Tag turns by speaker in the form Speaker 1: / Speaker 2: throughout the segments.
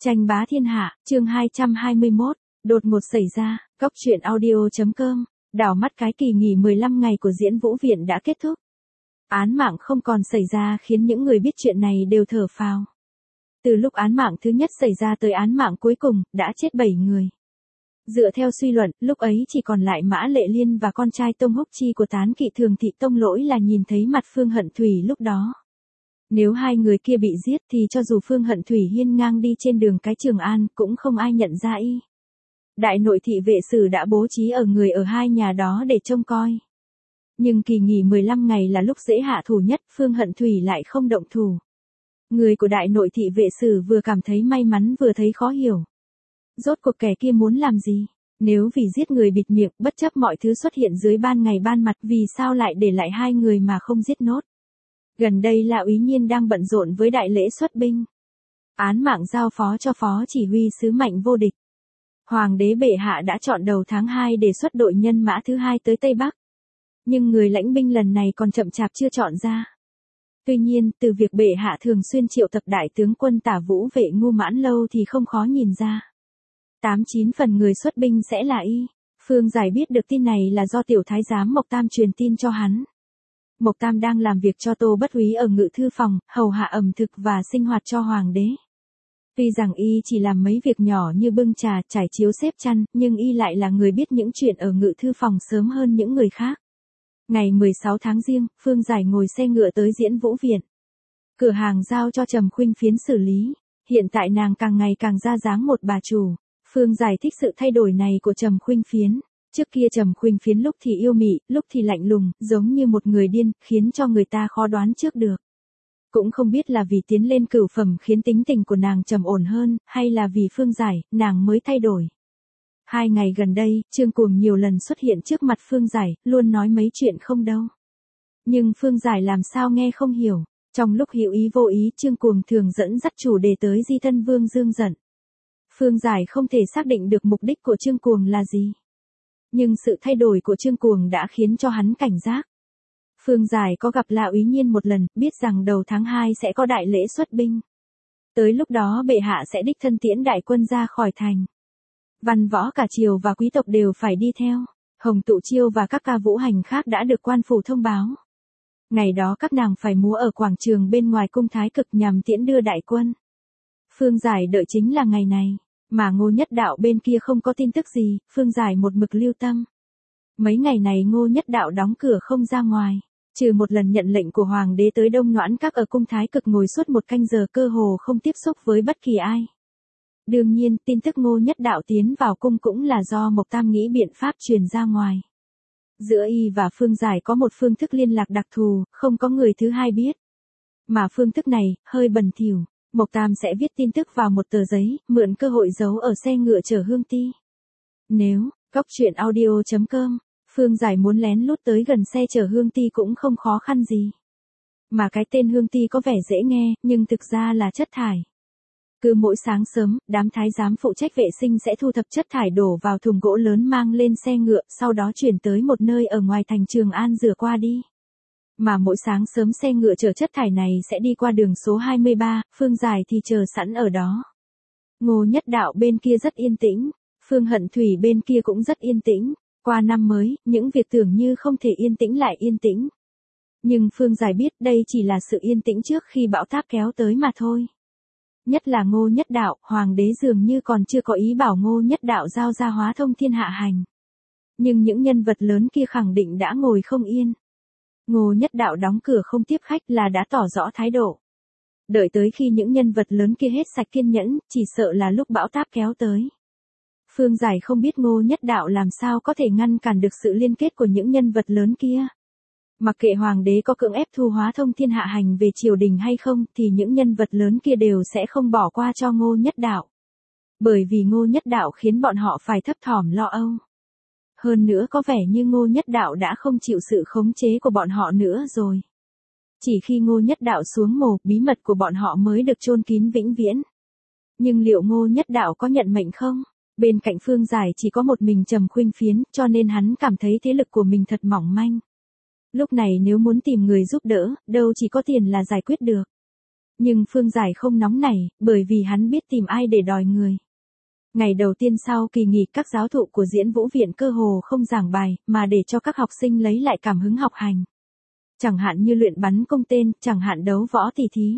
Speaker 1: Tranh bá thiên hạ, chương 221, đột ngột xảy ra, Cóc truyện audio.com, đảo mắt cái kỳ nghỉ 15 ngày của Diễn Vũ Viện đã kết thúc. Án mạng không còn xảy ra khiến những người biết chuyện này đều thở phào. Từ lúc án mạng thứ nhất xảy ra tới án mạng cuối cùng, đã chết 7 người. Dựa theo suy luận, lúc ấy chỉ còn lại Mã Lệ Liên và con trai Tông Húc Chi của Tán Kỵ Thường Thị Tông Lỗi là nhìn thấy mặt Phương Hận Thủy lúc đó. Nếu hai người kia bị giết thì cho dù Phương Hận Thủy hiên ngang đi trên đường cái Trường An cũng không ai nhận ra y. Đại nội thị vệ sử đã bố trí ở người ở hai nhà đó để trông coi. Nhưng kỳ nghỉ 15 ngày là lúc dễ hạ thủ nhất, Phương Hận Thủy lại không động thủ. Người của đại nội thị vệ sử vừa cảm thấy may mắn vừa thấy khó hiểu. Rốt cuộc kẻ kia muốn làm gì? Nếu vì giết người bịt miệng, bất chấp mọi thứ xuất hiện dưới ban ngày ban mặt, vì sao lại để lại hai người mà không giết nốt? Gần đây là Úy Nhiên đang bận rộn với đại lễ xuất binh. Án mạng giao phó cho phó chỉ huy sứ Mạnh Vô Địch. Hoàng đế bệ hạ đã chọn đầu tháng 2 để xuất đội nhân mã thứ hai tới Tây Bắc. Nhưng người lãnh binh lần này còn chậm chạp chưa chọn ra. Tuy nhiên, từ việc bệ hạ thường xuyên triệu tập đại tướng quân Tả Vũ Vệ Ngu Mãn Lâu thì không khó nhìn ra. 89 phần người xuất binh sẽ là y. Phương Giải biết được tin này là do tiểu thái giám Mộc Tam truyền tin cho hắn. Mộc Tam đang làm việc cho Tô Bất Úy ở ngự thư phòng, hầu hạ ẩm thực và sinh hoạt cho hoàng đế. Tuy rằng y chỉ làm mấy việc nhỏ như bưng trà, trải chiếu xếp chăn, nhưng y lại là người biết những chuyện ở ngự thư phòng sớm hơn những người khác. Ngày 16 tháng Giêng, Phương Giải ngồi xe ngựa tới Diễn Vũ Viện. Cửa hàng giao cho Trầm Khuynh Phiến xử lý. Hiện tại nàng càng ngày càng ra dáng một bà chủ. Phương Giải thích sự thay đổi này của Trầm Khuynh Phiến. Trước kia Trầm Khuynh Phiến lúc thì yêu mị, lúc thì lạnh lùng, giống như một người điên, khiến cho người ta khó đoán trước được. Cũng không biết là vì tiến lên cửu phẩm khiến tính tình của nàng trầm ổn hơn, hay là vì Phương Giải, nàng mới thay đổi. 2 ngày gần đây, Trương Cuồng nhiều lần xuất hiện trước mặt Phương Giải, luôn nói mấy chuyện không đâu. Nhưng Phương Giải làm sao nghe không hiểu. Trong lúc hữu ý vô ý, Trương Cuồng thường dẫn dắt chủ đề tới Di Thân Vương Dương giận. Phương Giải không thể xác định được mục đích của Trương Cuồng là gì. Nhưng sự thay đổi của Trương Cuồng đã khiến cho hắn cảnh giác. Phương Giải có gặp La Úy Nhiên một lần, biết rằng đầu tháng 2 sẽ có đại lễ xuất binh. Tới lúc đó bệ hạ sẽ đích thân tiễn đại quân ra khỏi thành. Văn võ cả triều và quý tộc đều phải đi theo. Hồng Tụ Chiêu và các ca vũ hành khác đã được quan phủ thông báo. Ngày đó các nàng phải múa ở quảng trường bên ngoài cung Thái Cực nhằm tiễn đưa đại quân. Phương Giải đợi chính là ngày này. Mà Ngô Nhất Đạo bên kia không có tin tức gì, Phương Giải một mực lưu tâm. Mấy ngày này Ngô Nhất Đạo đóng cửa không ra ngoài. Trừ một lần nhận lệnh của Hoàng đế tới Đông Noãn Các ở cung Thái Cực ngồi suốt 1 canh giờ cơ hồ không tiếp xúc với bất kỳ ai. Đương nhiên, tin tức Ngô Nhất Đạo tiến vào cung cũng là do Mộc Tam nghĩ biện pháp truyền ra ngoài. Giữa y và Phương Giải có một phương thức liên lạc đặc thù, không có người thứ hai biết. Mà phương thức này, hơi bẩn thỉu. Mộc Tam sẽ viết tin tức vào một tờ giấy, mượn cơ hội giấu ở xe ngựa chở Hương Ti. Nếu, Cóc truyện audio.com, Phương Giải muốn lén lút tới gần xe chở Hương Ti cũng không khó khăn gì. Mà cái tên Hương Ti có vẻ dễ nghe, nhưng thực ra là chất thải. Cứ mỗi sáng sớm, đám thái giám phụ trách vệ sinh sẽ thu thập chất thải đổ vào thùng gỗ lớn mang lên xe ngựa, sau đó chuyển tới một nơi ở ngoài thành Trường An rửa qua đi. Mà mỗi sáng sớm xe ngựa chở chất thải này sẽ đi qua đường số 23, Phương Giải thì chờ sẵn ở đó. Ngô Nhất Đạo bên kia rất yên tĩnh, Phương Hận Thủy bên kia cũng rất yên tĩnh. Qua năm mới, những việc tưởng như không thể yên tĩnh lại yên tĩnh. Nhưng Phương Giải biết đây chỉ là sự yên tĩnh trước khi bão táp kéo tới mà thôi. Nhất là Ngô Nhất Đạo, Hoàng đế dường như còn chưa có ý bảo Ngô Nhất Đạo giao ra Hóa Thông Thiên hạ hành. Nhưng những nhân vật lớn kia khẳng định đã ngồi không yên. Ngô Nhất Đạo đóng cửa không tiếp khách là đã tỏ rõ thái độ. Đợi tới khi những nhân vật lớn kia hết sạch kiên nhẫn, chỉ sợ là lúc bão táp kéo tới. Phương Giải không biết Ngô Nhất Đạo làm sao có thể ngăn cản được sự liên kết của những nhân vật lớn kia. Mặc kệ Hoàng đế có cưỡng ép thu Hóa Thông Thiên hạ hành về triều đình hay không thì những nhân vật lớn kia đều sẽ không bỏ qua cho Ngô Nhất Đạo. Bởi vì Ngô Nhất Đạo khiến bọn họ phải thấp thỏm lo âu. Hơn nữa có vẻ như Ngô Nhất Đạo đã không chịu sự khống chế của bọn họ nữa rồi. Chỉ khi Ngô Nhất Đạo xuống mồ, bí mật của bọn họ mới được chôn kín vĩnh viễn. Nhưng liệu Ngô Nhất Đạo có nhận mệnh không? Bên cạnh Phương Giải chỉ có một mình Trầm Khuynh Phiến, cho nên hắn cảm thấy thế lực của mình thật mỏng manh. Lúc này nếu muốn tìm người giúp đỡ, đâu chỉ có tiền là giải quyết được. Nhưng Phương Giải không nóng nảy, bởi vì hắn biết tìm ai để đòi người. Ngày đầu tiên sau kỳ nghỉ, các giáo thụ của Diễn Vũ Viện cơ hồ không giảng bài, mà để cho các học sinh lấy lại cảm hứng học hành. Chẳng hạn như luyện bắn cung tên, chẳng hạn đấu võ tỉ thí.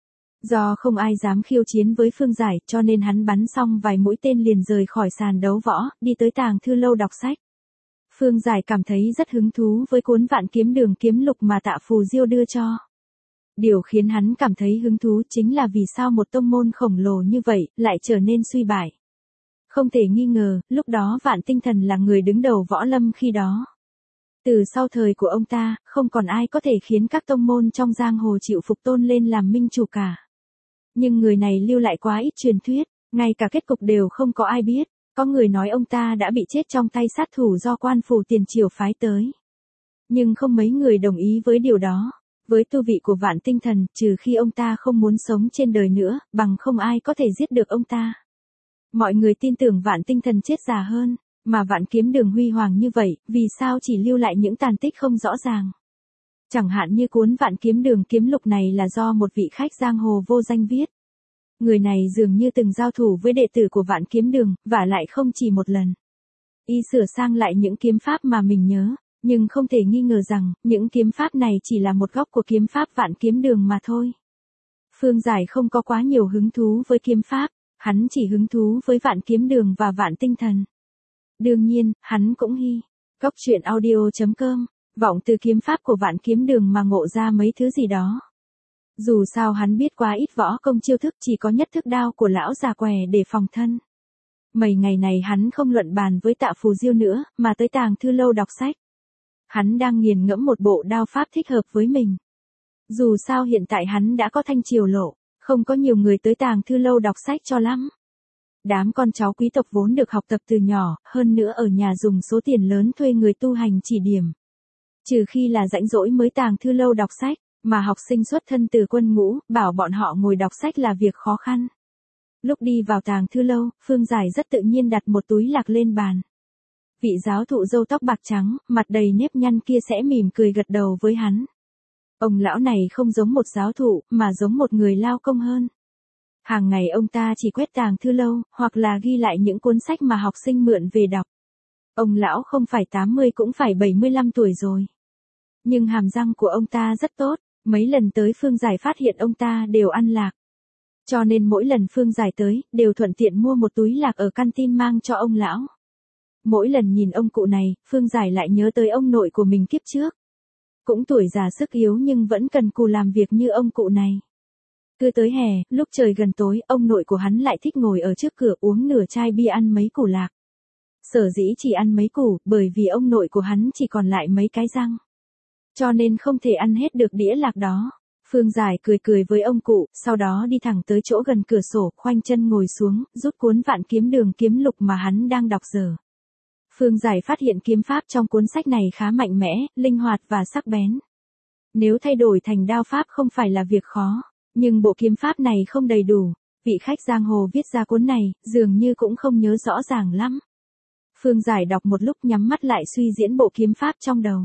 Speaker 1: Do không ai dám khiêu chiến với Phương Giải, cho nên hắn bắn xong vài mũi tên liền rời khỏi sàn đấu võ, đi tới tàng thư lâu đọc sách. Phương Giải cảm thấy rất hứng thú với cuốn Vạn Kiếm Đường kiếm lục mà Tạ Phù Diêu đưa cho. Điều khiến hắn cảm thấy hứng thú chính là vì sao một tông môn khổng lồ như vậy lại trở nên suy bại. Không thể nghi ngờ, lúc đó Vạn Tinh Thần là người đứng đầu võ lâm khi đó. Từ sau thời của ông ta, không còn ai có thể khiến các tông môn trong giang hồ chịu phục tôn lên làm minh chủ cả. Nhưng người này lưu lại quá ít truyền thuyết, ngay cả kết cục đều không có ai biết. Có người nói ông ta đã bị chết trong tay sát thủ do quan phủ tiền triều phái tới. Nhưng không mấy người đồng ý với điều đó. Với tu vị của Vạn Tinh Thần, trừ khi ông ta không muốn sống trên đời nữa, bằng không ai có thể giết được ông ta. Mọi người tin tưởng Vạn Tinh Thần chết già hơn, mà Vạn Kiếm Đường huy hoàng như vậy, vì sao chỉ lưu lại những tàn tích không rõ ràng. Chẳng hạn như cuốn Vạn Kiếm Đường kiếm lục này là do một vị khách giang hồ vô danh viết. Người này dường như từng giao thủ với đệ tử của Vạn Kiếm Đường, và lại không chỉ một lần. Y sửa sang lại những kiếm pháp mà mình nhớ, nhưng không thể nghi ngờ rằng, những kiếm pháp này chỉ là một góc của kiếm pháp Vạn Kiếm Đường mà thôi. Phương Giải không có quá nhiều hứng thú với kiếm pháp, hắn chỉ hứng thú với Vạn Kiếm Đường và Vạn Tinh Thần. Đương nhiên, hắn cũng Cóc truyện audio.com, vọng từ kiếm pháp của Vạn Kiếm Đường mà ngộ ra mấy thứ gì đó. Dù sao hắn biết quá ít võ công chiêu thức, chỉ có nhất thức đao của lão già què để phòng thân. Mấy ngày này hắn không luận bàn với Tạ Phù Diêu nữa, mà tới tàng thư lâu đọc sách. Hắn đang nghiền ngẫm một bộ đao pháp thích hợp với mình. Dù sao hiện tại hắn đã có thanh triều lộ, không có nhiều người tới tàng thư lâu đọc sách cho lắm. Đám con cháu quý tộc vốn được học tập từ nhỏ, hơn nữa ở nhà dùng số tiền lớn thuê người tu hành chỉ điểm. Trừ khi là rảnh rỗi mới tàng thư lâu đọc sách, mà học sinh xuất thân từ quân ngũ, bảo bọn họ ngồi đọc sách là việc khó khăn. Lúc đi vào tàng thư lâu, Phương Giải rất tự nhiên đặt một túi lạc lên bàn. Vị giáo thụ râu tóc bạc trắng, mặt đầy nếp nhăn kia sẽ mỉm cười gật đầu với hắn. Ông lão này không giống một giáo thụ, mà giống một người lao công hơn. Hàng ngày ông ta chỉ quét tàng thư lâu, hoặc là ghi lại những cuốn sách mà học sinh mượn về đọc. Ông lão không phải 80 cũng phải 75 tuổi rồi. Nhưng hàm răng của ông ta rất tốt, mấy lần tới Phương Giải phát hiện ông ta đều ăn lạc. Cho nên mỗi lần Phương Giải tới, đều thuận tiện mua một túi lạc ở canteen mang cho ông lão. Mỗi lần nhìn ông cụ này, Phương Giải lại nhớ tới ông nội của mình kiếp trước. Cũng tuổi già sức yếu nhưng vẫn cần cù làm việc như ông cụ này. Cứ tới hè, lúc trời gần tối, ông nội của hắn lại thích ngồi ở trước cửa uống nửa chai bia ăn mấy củ lạc. Sở dĩ chỉ ăn mấy củ, bởi vì ông nội của hắn chỉ còn lại mấy cái răng. Cho nên không thể ăn hết được đĩa lạc đó. Phương Giải cười cười với ông cụ, sau đó đi thẳng tới chỗ gần cửa sổ, khoanh chân ngồi xuống, rút cuốn Vạn Kiếm Đường kiếm lục mà hắn đang đọc dở. Phương Giải phát hiện kiếm pháp trong cuốn sách này khá mạnh mẽ, linh hoạt và sắc bén. Nếu thay đổi thành đao pháp không phải là việc khó, nhưng bộ kiếm pháp này không đầy đủ. Vị khách giang hồ viết ra cuốn này, dường như cũng không nhớ rõ ràng lắm. Phương Giải đọc một lúc nhắm mắt lại suy diễn bộ kiếm pháp trong đầu.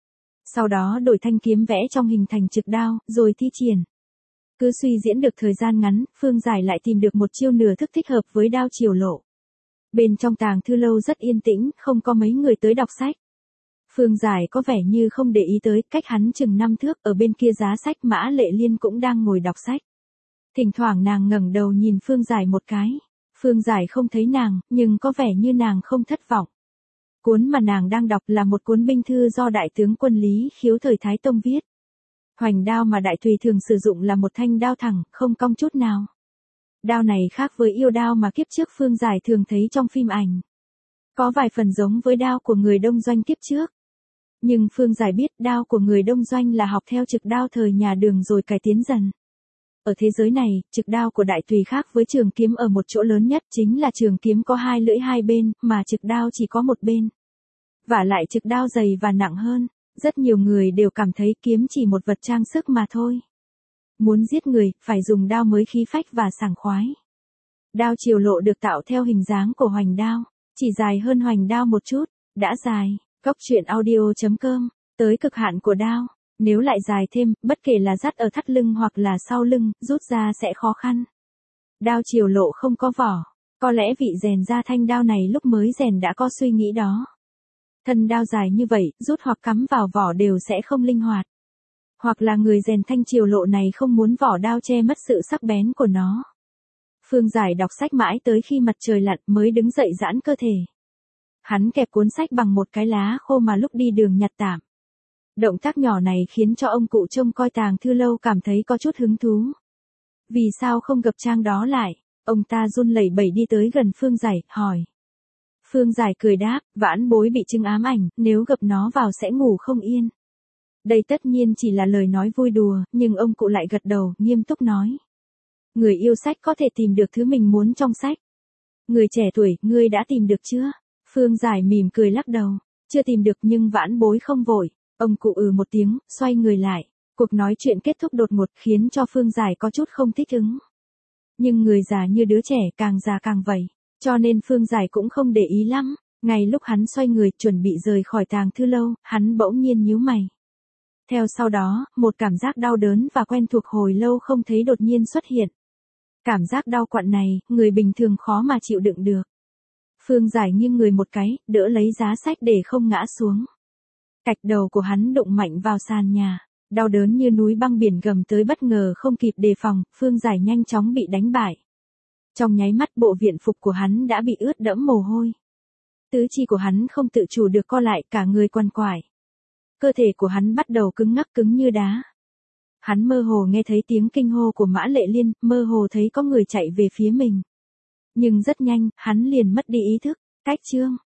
Speaker 1: Sau đó đổi thanh kiếm vẽ trong hình thành trực đao, rồi thi triển. Cứ suy diễn được thời gian ngắn, Phương Giải lại tìm được một chiêu nửa thức thích hợp với đao triều lộ. Bên trong tàng thư lâu rất yên tĩnh, không có mấy người tới đọc sách. Phương Giải có vẻ như không để ý tới, cách hắn chừng 5 thước, ở bên kia giá sách Mã Lệ Liên cũng đang ngồi đọc sách. Thỉnh thoảng nàng ngẩng đầu nhìn Phương Giải một cái. Phương Giải không thấy nàng, nhưng có vẻ như nàng không thất vọng. Cuốn mà nàng đang đọc là một cuốn binh thư do Đại tướng quân Lý Khiếu thời Thái Tông viết. Hoành đao mà Đại Tùy thường sử dụng là một thanh đao thẳng, không cong chút nào. Đao này khác với yêu đao mà kiếp trước Phương Giải thường thấy trong phim ảnh. Có vài phần giống với đao của người Đông Doanh kiếp trước. Nhưng Phương Giải biết đao của người Đông Doanh là học theo trực đao thời nhà Đường rồi cải tiến dần. Ở thế giới này, trực đao của Đại Tùy khác với trường kiếm ở một chỗ lớn nhất, chính là trường kiếm có hai lưỡi hai bên, mà trực đao chỉ có một bên. Vả lại trực đao dày và nặng hơn, rất nhiều người đều cảm thấy kiếm chỉ một vật trang sức mà thôi. Muốn giết người, phải dùng đao mới khí phách và sảng khoái. Đao triều lộ được tạo theo hình dáng của hoành đao, chỉ dài hơn hoành đao một chút, đã dài. Cóc truyện audio.com, tới cực hạn của đao. Nếu lại dài thêm, bất kể là dắt ở thắt lưng hoặc là sau lưng, rút ra sẽ khó khăn. Đao triều lộ không có vỏ. Có lẽ vị rèn ra thanh đao này lúc mới rèn đã có suy nghĩ đó. Thân đao dài như vậy, rút hoặc cắm vào vỏ đều sẽ không linh hoạt. Hoặc là người rèn thanh triều lộ này không muốn vỏ đao che mất sự sắc bén của nó. Phương Giải đọc sách mãi tới khi mặt trời lặn mới đứng dậy giãn cơ thể. Hắn kẹp cuốn sách bằng một cái lá khô mà lúc đi đường nhặt tạm. Động tác nhỏ này khiến cho ông cụ trông coi tàng thư lâu cảm thấy có chút hứng thú. Vì sao không gập trang đó lại? Ông ta run lẩy bẩy đi tới gần Phương Giải, hỏi. Phương Giải cười đáp, vãn bối bị chứng ám ảnh, nếu gập nó vào sẽ ngủ không yên. Đây tất nhiên chỉ là lời nói vui đùa, nhưng ông cụ lại gật đầu, nghiêm túc nói. Người yêu sách có thể tìm được thứ mình muốn trong sách. Người trẻ tuổi, ngươi đã tìm được chưa? Phương Giải mỉm cười lắc đầu. Chưa tìm được nhưng vãn bối không vội. Ông cụ một tiếng, xoay người lại. Cuộc nói chuyện kết thúc đột ngột khiến cho Phương Giải có chút không thích ứng. Nhưng người già như đứa trẻ càng già càng vậy. Cho nên Phương Giải cũng không để ý lắm. Ngay lúc hắn xoay người chuẩn bị rời khỏi tàng thư lâu, hắn bỗng nhiên nhíu mày. Theo sau đó, một cảm giác đau đớn và quen thuộc hồi lâu không thấy đột nhiên xuất hiện. Cảm giác đau quặn này, người bình thường khó mà chịu đựng được. Phương Giải nghiêng người một cái, đỡ lấy giá sách để không ngã xuống. Cạch đầu của hắn đụng mạnh vào sàn nhà. Đau đớn như núi băng biển gầm tới bất ngờ không kịp đề phòng, Phương Giải nhanh chóng bị đánh bại. Trong nháy mắt bộ viện phục của hắn đã bị ướt đẫm mồ hôi. Tứ chi của hắn không tự chủ được co lại, cả người quằn quại. Cơ thể của hắn bắt đầu cứng ngắc cứng như đá. Hắn mơ hồ nghe thấy tiếng kinh hô của Mã Lệ Liên, mơ hồ thấy có người chạy về phía mình. Nhưng rất nhanh, hắn liền mất đi ý thức. Cách chương